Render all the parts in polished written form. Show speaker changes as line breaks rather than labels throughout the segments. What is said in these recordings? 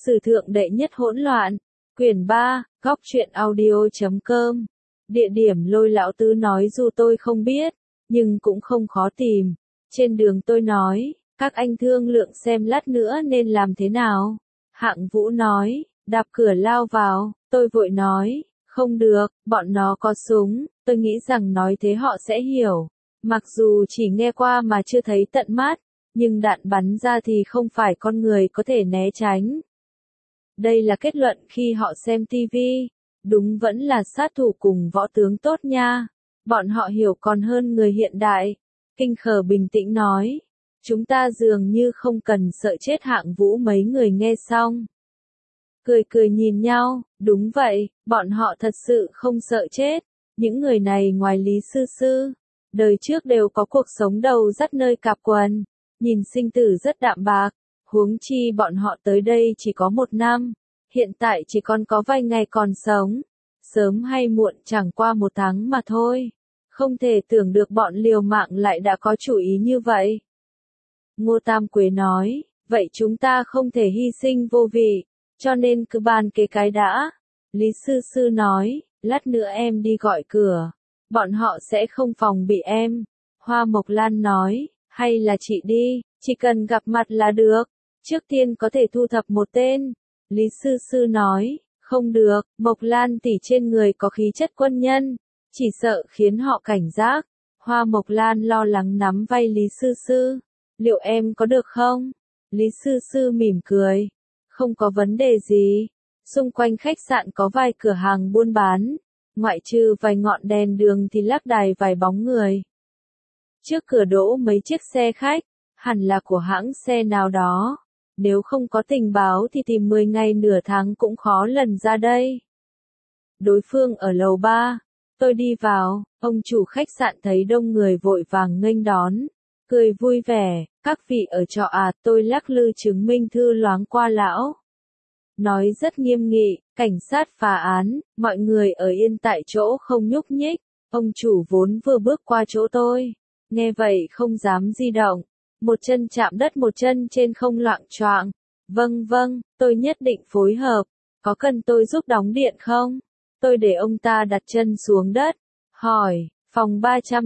Sử thượng đệ nhất hỗn loạn. Quyển 3, góc truyện audio.com. Địa điểm Lôi lão tứ nói dù tôi không biết, nhưng cũng không khó tìm. Trên đường tôi nói, các anh thương lượng xem lát nữa nên làm thế nào. Hạng Vũ nói, đạp cửa lao vào, tôi vội nói, không được, bọn nó có súng, tôi nghĩ rằng nói thế họ sẽ hiểu. Mặc dù chỉ nghe qua mà chưa thấy tận mắt, nhưng đạn bắn ra thì không phải con người có thể né tránh. Đây là kết luận khi họ xem TV. Đúng vẫn là sát thủ cùng võ tướng tốt nha. Bọn họ hiểu còn hơn người hiện đại. Kinh Khờ bình tĩnh nói. Chúng ta dường như không cần sợ chết. Hạng Vũ mấy người nghe xong. Cười cười nhìn nhau, đúng vậy, bọn họ thật sự không sợ chết. Những người này ngoài Lý Sư Sư, đời trước đều có cuộc sống đầu dắt nơi cạp quần, nhìn sinh tử rất đạm bạc, huống chi bọn họ tới đây chỉ có 1 năm, hiện tại chỉ còn có vài ngày còn sống, sớm hay muộn chẳng qua 1 tháng mà thôi. Không thể tưởng được bọn liều mạng lại đã có chủ ý như vậy. Ngô Tam Quế nói, vậy chúng ta không thể hy sinh vô vị, cho nên cứ bàn kế cái đã. Lý Sư Sư nói, lát nữa em đi gọi cửa, bọn họ sẽ không phòng bị em. Hoa Mộc Lan nói, hay là chị đi, chỉ cần gặp mặt là được, trước tiên có thể thu thập 1 tên. Lý Sư Sư nói, không được, Mộc Lan tỷ trên người có khí chất quân nhân, chỉ sợ khiến họ cảnh giác. Hoa Mộc Lan lo lắng nắm vai Lý Sư Sư, liệu em có được không? Lý Sư Sư mỉm cười, không có vấn đề gì. Xung quanh khách sạn có vài cửa hàng buôn bán, ngoại trừ vài ngọn đèn đường thì lác đài vài bóng người. Trước cửa đỗ mấy chiếc xe khách, hẳn là của hãng xe nào đó. Nếu không có tình báo thì tìm 10 ngày nửa tháng cũng khó lần ra đây. Đối phương ở lầu 3, tôi đi vào, ông chủ khách sạn thấy đông người vội vàng nghênh đón, cười vui vẻ, các vị ở trọ à, tôi lắc lư chứng minh thư loáng qua lão. Nói rất nghiêm nghị, cảnh sát phá án, mọi người ở yên tại chỗ không nhúc nhích, ông chủ vốn vừa bước qua chỗ tôi, nghe vậy không dám di động, một chân chạm đất một chân trên không loạng choạng. Vâng, tôi nhất định phối hợp, có cần tôi giúp đóng điện không? Tôi để ông ta đặt chân xuống đất, hỏi, phòng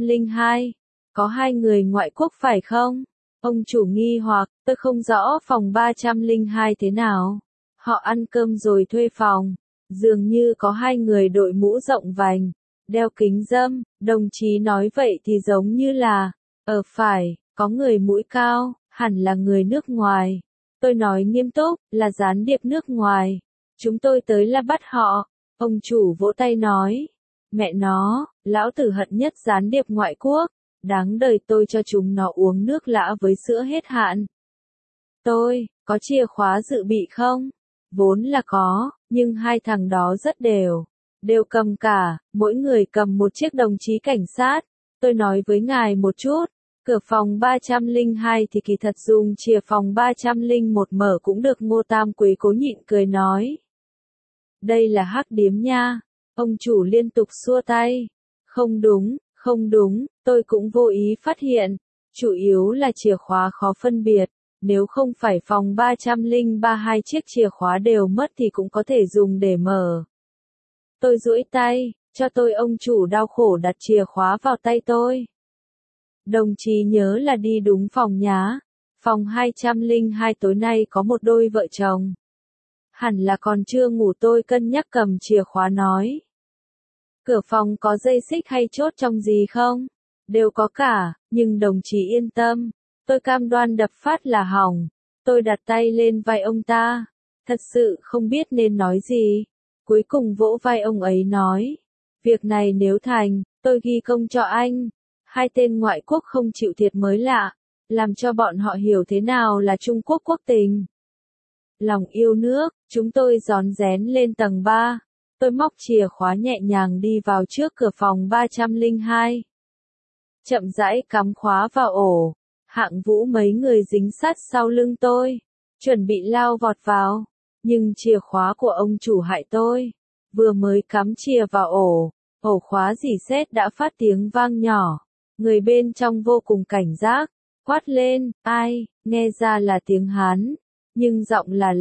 302, có 2 người ngoại quốc phải không? Ông chủ nghi hoặc, tôi không rõ phòng 302 thế nào. Họ ăn cơm rồi thuê phòng, dường như có 2 người đội mũ rộng vành, đeo kính râm, đồng chí nói vậy thì giống như là, phải, có người mũi cao, hẳn là người nước ngoài. Tôi nói nghiêm túc, là gián điệp nước ngoài. Chúng tôi tới là bắt họ. Ông chủ vỗ tay nói, mẹ nó, lão tử hận nhất gián điệp ngoại quốc, đáng đời tôi cho chúng nó uống nước lã với sữa hết hạn. Tôi, có chìa khóa dự bị không? Vốn là có, nhưng 2 thằng đó rất đều cầm cả, mỗi người cầm 1 chiếc đồng chí cảnh sát. Tôi nói với ngài một chút, cửa phòng 302 thì kỳ thật dùng chìa phòng 301 mở cũng được. Ngô Tam Quế cố nhịn cười nói. Đây là hắc điếm nha. Ông chủ liên tục xua tay. Không đúng, tôi cũng vô ý phát hiện. Chủ yếu là chìa khóa khó phân biệt. Nếu không phải phòng 303 2 chiếc chìa khóa đều mất thì cũng có thể dùng để mở. Tôi duỗi tay, cho tôi. Ông chủ đau khổ đặt chìa khóa vào tay tôi. Đồng chí nhớ là đi đúng phòng nhá. Phòng 202 tối nay có một đôi vợ chồng. Hẳn là còn chưa ngủ. Tôi cân nhắc cầm chìa khóa nói. Cửa phòng có dây xích hay chốt trong gì không? Đều có cả, nhưng đồng chí yên tâm. Tôi cam đoan đập phát là hỏng. Tôi đặt tay lên vai ông ta. Thật sự không biết nên nói gì. Cuối cùng vỗ vai ông ấy nói. Việc này nếu thành, tôi ghi công cho anh. 2 tên ngoại quốc không chịu thiệt mới lạ. Làm cho bọn họ hiểu thế nào là Trung Quốc quốc tình. Lòng yêu nước, chúng tôi rón rén lên tầng 3. Tôi móc chìa khóa nhẹ nhàng đi vào trước cửa phòng 302. Chậm rãi cắm khóa vào ổ. Hạng Vũ mấy người dính sát sau lưng tôi, chuẩn bị lao vọt vào, nhưng chìa khóa của ông chủ hại tôi. Vừa mới cắm chìa vào ổ khóa rỉ sét đã phát tiếng vang nhỏ. Người bên trong vô cùng cảnh giác, quát lên, ai, nghe ra là tiếng Hán, nhưng giọng là lạ,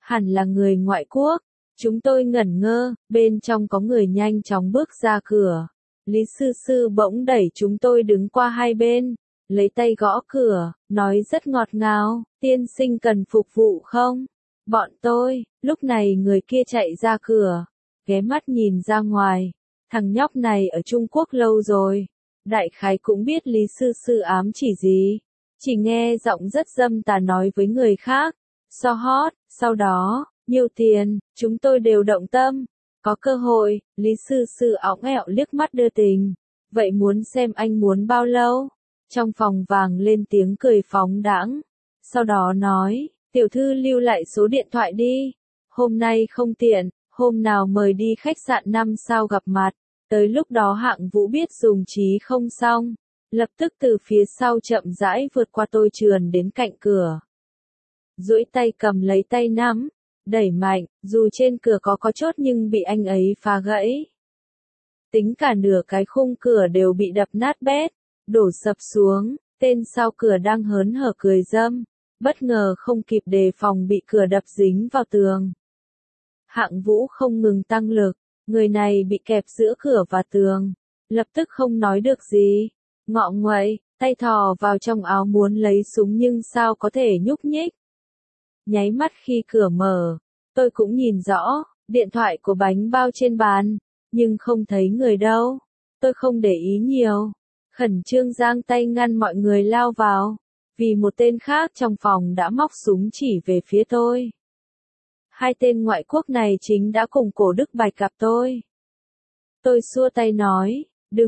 Hẳn là người ngoại quốc. Chúng tôi ngẩn ngơ, bên trong có người nhanh chóng bước ra cửa. Lý sư sư bỗng đẩy chúng tôi đứng qua hai bên, lấy tay gõ cửa, nói rất ngọt ngào, tiên sinh cần phục vụ không? Bọn tôi, lúc này người kia chạy ra cửa, ghé mắt nhìn ra ngoài, thằng nhóc này ở Trung Quốc lâu rồi, đại khái cũng biết Lý sư sư ám chỉ gì, chỉ nghe giọng rất dâm tà nói với người khác, so hot, sau đó, nhiều tiền, chúng tôi đều động tâm. Có cơ hội, Lý sư sư óng ẹo liếc mắt đưa tình. Vậy muốn xem anh muốn bao lâu? Trong phòng vàng lên tiếng cười phóng đãng. Sau đó nói, tiểu thư lưu lại số điện thoại đi. Hôm nay không tiện, hôm nào mời đi khách sạn 5 sao gặp mặt. Tới lúc đó Hạng Vũ biết dùng trí không xong. Lập tức từ phía sau chậm rãi vượt qua tôi trườn đến cạnh cửa. Duỗi tay cầm lấy tay nắm. Đẩy mạnh, dù trên cửa có chốt nhưng bị anh ấy phá gãy. Tính cả nửa cái khung cửa đều bị đập nát bét, đổ sập xuống, tên sau cửa đang hớn hở cười dâm, bất ngờ không kịp đề phòng bị cửa đập dính vào tường. Hạng Vũ không ngừng tăng lực, người này bị kẹp giữa cửa và tường, lập tức không nói được gì, ngọ nguậy, tay thò vào trong áo muốn lấy súng nhưng sao có thể nhúc nhích. Nháy mắt khi cửa mở, tôi cũng nhìn rõ, điện thoại của bánh bao trên bàn, nhưng không thấy người đâu. Tôi không để ý nhiều, khẩn trương giang tay ngăn mọi người lao vào, vì một tên khác trong phòng đã móc súng chỉ về phía tôi. Hai tên ngoại quốc này chính đã cùng Cổ Đức Bạch gặp tôi. Tôi xua tay nói,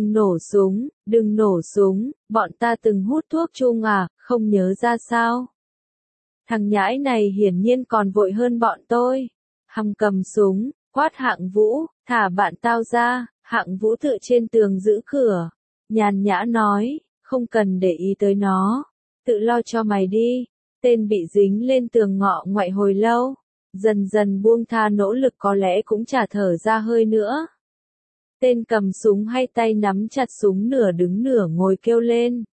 đừng nổ súng, bọn ta từng hút thuốc chung à, không nhớ ra sao. Thằng nhãi này hiển nhiên còn vội hơn bọn tôi. Hằng cầm súng, quát Hạng Vũ, thả bạn tao ra. Hạng Vũ tựa trên tường giữ cửa, nhàn nhã nói, không cần để ý tới nó, tự lo cho mày đi. Tên bị dính lên tường ngọ ngoại hồi lâu, dần dần buông tha nỗ lực có lẽ cũng chả thở ra hơi nữa. Tên cầm súng hai tay nắm chặt súng nửa đứng nửa ngồi kêu lên.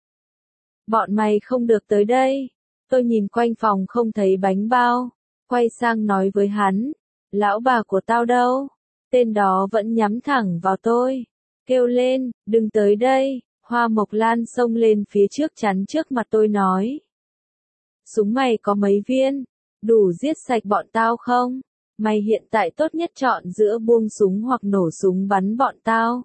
Bọn mày không được tới đây. Tôi nhìn quanh phòng không thấy bánh bao, quay sang nói với hắn, lão bà của tao đâu? Tên đó vẫn nhắm thẳng vào tôi, kêu lên, đừng tới đây. Hoa Mộc Lan xông lên phía trước chắn trước mặt tôi nói. Súng mày có mấy viên? Đủ giết sạch bọn tao không? Mày hiện tại tốt nhất chọn giữa buông súng hoặc nổ súng bắn bọn tao.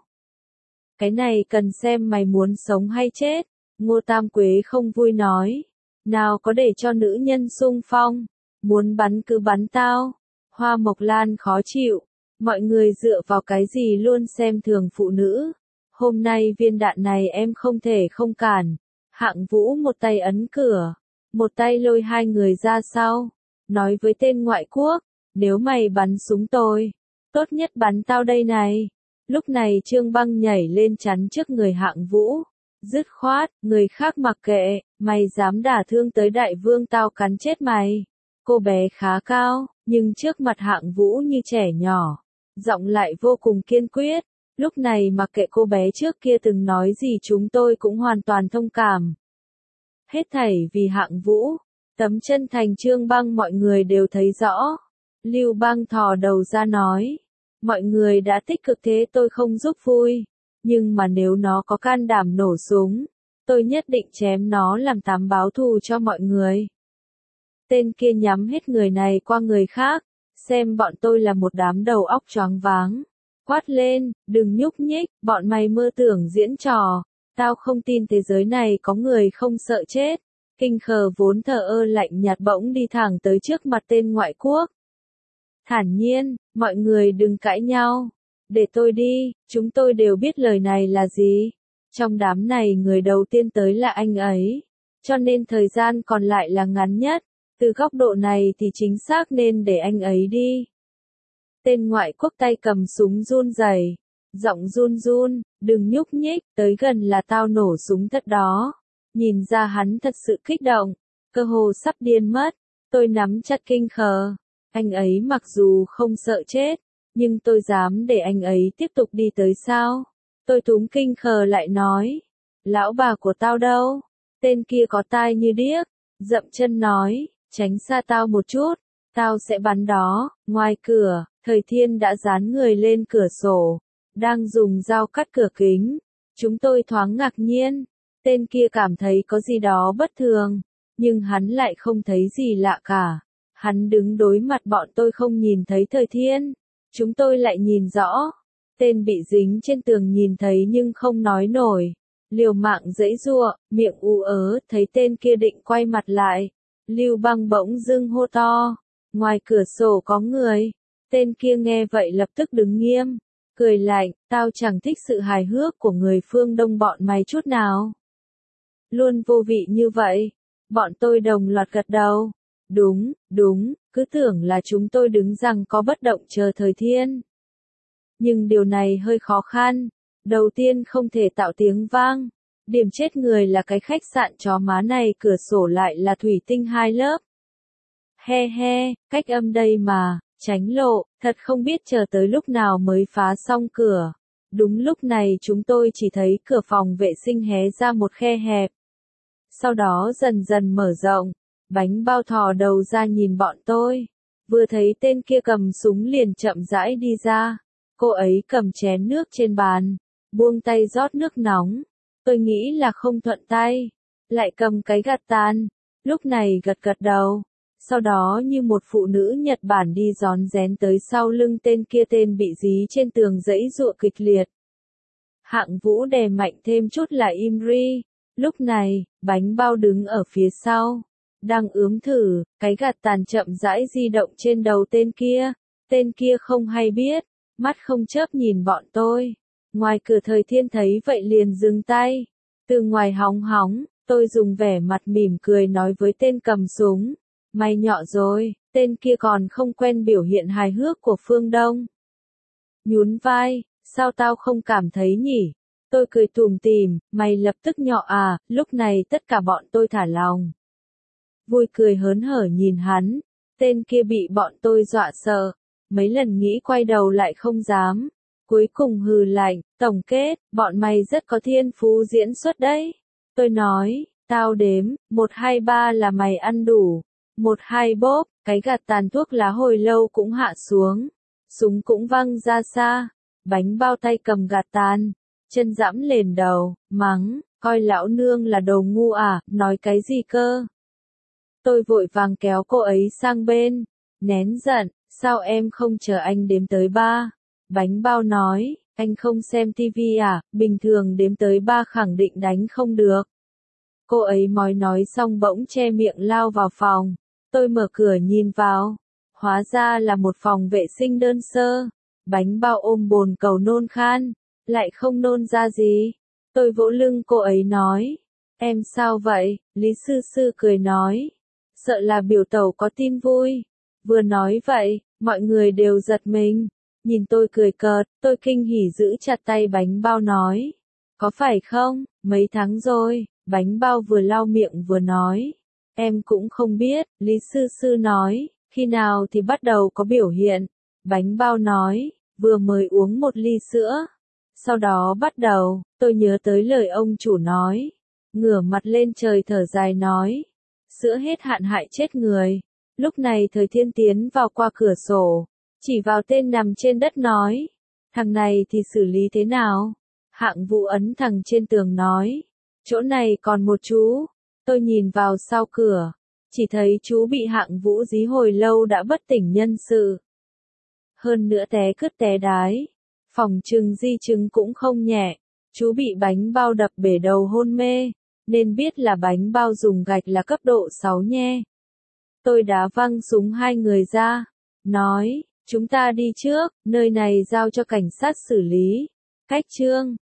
Cái này cần xem mày muốn sống hay chết. Ngô Tam Quế không vui nói. Nào có để cho nữ nhân xung phong, muốn bắn cứ bắn tao. Hoa Mộc Lan khó chịu, mọi người dựa vào cái gì luôn xem thường phụ nữ. Hôm nay viên đạn này em không thể không cản. Hạng Vũ một tay ấn cửa, một tay lôi hai người ra sau, nói với tên ngoại quốc, nếu mày bắn súng tôi, tốt nhất bắn tao đây này. Lúc này Trương Băng nhảy lên chắn trước người Hạng Vũ. Dứt khoát, người khác mặc kệ, mày dám đả thương tới đại vương tao cắn chết mày. Cô bé khá cao, nhưng trước mặt Hạng Vũ như trẻ nhỏ, giọng lại vô cùng kiên quyết. Lúc này mặc kệ cô bé trước kia từng nói gì chúng tôi cũng hoàn toàn thông cảm. Hết thảy vì Hạng Vũ, tấm chân thành Trương Băng mọi người đều thấy rõ. Lưu Băng thò đầu ra nói, mọi người đã tích cực thế tôi không giúp vui. Nhưng mà nếu nó có can đảm nổ súng, tôi nhất định chém nó làm tám báo thù cho mọi người. Tên kia nhắm hết người này qua người khác, xem bọn tôi là một đám đầu óc choáng váng. Quát lên, đừng nhúc nhích, bọn mày mơ tưởng diễn trò, tao không tin thế giới này có người không sợ chết. Kinh Khờ vốn thờ ơ lạnh nhạt bỗng đi thẳng tới trước mặt tên ngoại quốc. Thản nhiên, mọi người đừng cãi nhau. Để tôi đi, chúng tôi đều biết lời này là gì. Trong đám này người đầu tiên tới là anh ấy. Cho nên thời gian còn lại là ngắn nhất. Từ góc độ này thì chính xác nên để anh ấy đi. Tên ngoại quốc tay cầm súng run rẩy, giọng run run, đừng nhúc nhích, tới gần là tao nổ súng thật đó. Nhìn ra hắn thật sự kích động, cơ hồ sắp điên mất. Tôi nắm chặt Kinh Khờ. Anh ấy mặc dù không sợ chết, nhưng tôi dám để anh ấy tiếp tục đi tới sao? Tôi túm Kinh Khờ lại nói. Lão bà của tao đâu? Tên kia có tai như điếc, dậm chân nói, tránh xa tao một chút. Tao sẽ bắn đó. Ngoài cửa, Thời Thiên đã dán người lên cửa sổ, đang dùng dao cắt cửa kính. Chúng tôi thoáng ngạc nhiên, tên kia cảm thấy có gì đó bất thường, nhưng hắn lại không thấy gì lạ cả. Hắn đứng đối mặt bọn tôi không nhìn thấy Thời Thiên, chúng tôi lại nhìn rõ. Tên bị dính trên tường nhìn thấy nhưng không nói nổi, liều mạng giãy giụa, miệng ú ớ, thấy tên kia định quay mặt lại. Lưu Băng bỗng dưng hô to, ngoài cửa sổ có người. Tên kia nghe vậy lập tức đứng nghiêm, cười lạnh, tao chẳng thích sự hài hước của người phương Đông bọn mày chút nào. Luôn vô vị như vậy. Bọn tôi đồng loạt gật đầu. Đúng, đúng, cứ tưởng là chúng tôi đứng rằng có bất động chờ Thời Thiên. Nhưng điều này hơi khó khăn. Đầu tiên không thể tạo tiếng vang. Điểm chết người là cái khách sạn chó má này cửa sổ lại là thủy tinh 2 lớp. He he, cách âm đây mà, tránh lộ, thật không biết chờ tới lúc nào mới phá xong cửa. Đúng lúc này chúng tôi chỉ thấy cửa phòng vệ sinh hé ra một khe hẹp. Sau đó dần dần mở rộng, Bánh Bao thò đầu ra nhìn bọn tôi. Vừa thấy tên kia cầm súng liền chậm rãi đi ra. Cô ấy cầm chén nước trên bàn, buông tay rót nước nóng. Tôi nghĩ là không thuận tay, lại cầm cái gạt tàn, lúc này gật gật đầu. Sau đó như một phụ nữ Nhật Bản đi rón rén tới sau lưng tên kia, tên bị dí trên tường giãy giụa kịch liệt. Hạng Vũ đè mạnh thêm chút là Imri. Lúc này, Bánh Bao đứng ở phía sau, đang ướm thử, cái gạt tàn chậm rãi di động trên đầu tên kia. Tên kia không hay biết, mắt không chớp nhìn bọn tôi. Ngoài cửa Thời Thiên thấy vậy liền dừng tay. Từ ngoài hóng hóng, tôi dùng vẻ mặt mỉm cười nói với tên cầm súng. Mày nhọ rồi, tên kia còn không quen biểu hiện hài hước của phương Đông. Nhún vai, sao tao không cảm thấy nhỉ? Tôi cười tủm tỉm, mày lập tức nhọ à, lúc này tất cả bọn tôi thả lòng. Vui cười hớn hở nhìn hắn, tên kia bị bọn tôi dọa sợ, mấy lần nghĩ quay đầu lại không dám. Cuối cùng hừ lạnh, tổng kết, bọn mày rất có thiên phú diễn xuất đấy. Tôi nói, tao đếm, 1 2 3 là mày ăn đủ. 1 2 bóp, cái gạt tàn thuốc lá hồi lâu cũng hạ xuống. Súng cũng văng ra xa. Bánh Bao tay cầm gạt tàn, chân dẫm lên đầu, mắng, coi lão nương là đồ ngu à, nói cái gì cơ. Tôi vội vàng kéo cô ấy sang bên, nén giận, sao em không chờ anh đếm tới 3? Bánh Bao nói, anh không xem tivi à, bình thường đếm tới 3 khẳng định đánh không được. Cô ấy nói xong bỗng che miệng lao vào phòng. Tôi mở cửa nhìn vào, hóa ra là một phòng vệ sinh đơn sơ. Bánh Bao ôm bồn cầu nôn khan, lại không nôn ra gì. Tôi vỗ lưng cô ấy nói, em sao vậy? Lý Sư Sư cười nói, sợ là biểu tẩu có tin vui. Vừa nói vậy, mọi người đều giật mình. Nhìn tôi cười cợt, tôi kinh hỉ giữ chặt tay Bánh Bao nói, có phải không, mấy tháng rồi. Bánh Bao vừa lau miệng vừa nói, em cũng không biết. Lý Sư Sư nói, khi nào thì bắt đầu có biểu hiện. Bánh Bao nói, vừa mới uống 1 ly sữa. Sau đó bắt đầu, tôi nhớ tới lời ông chủ nói. Ngửa mặt lên trời thở dài nói, sữa hết hạn hại chết người. Lúc này Thời Thiên tiến vào qua cửa sổ, chỉ vào tên nằm trên đất nói, thằng này thì xử lý thế nào? Hạng Vũ ấn thằng trên tường nói, chỗ này còn một chú. Tôi nhìn vào sau cửa, chỉ thấy chú bị Hạng Vũ dí hồi lâu đã bất tỉnh nhân sự. Hơn nữa té cứt té đái, phỏng chừng di chứng cũng không nhẹ. Chú bị Bánh Bao đập bể đầu hôn mê, nên biết là Bánh Bao dùng gạch là cấp độ 6 nhé. Tôi đá văng súng 2 người ra, nói, chúng ta đi trước, nơi này giao cho cảnh sát xử lý. Cách Trương.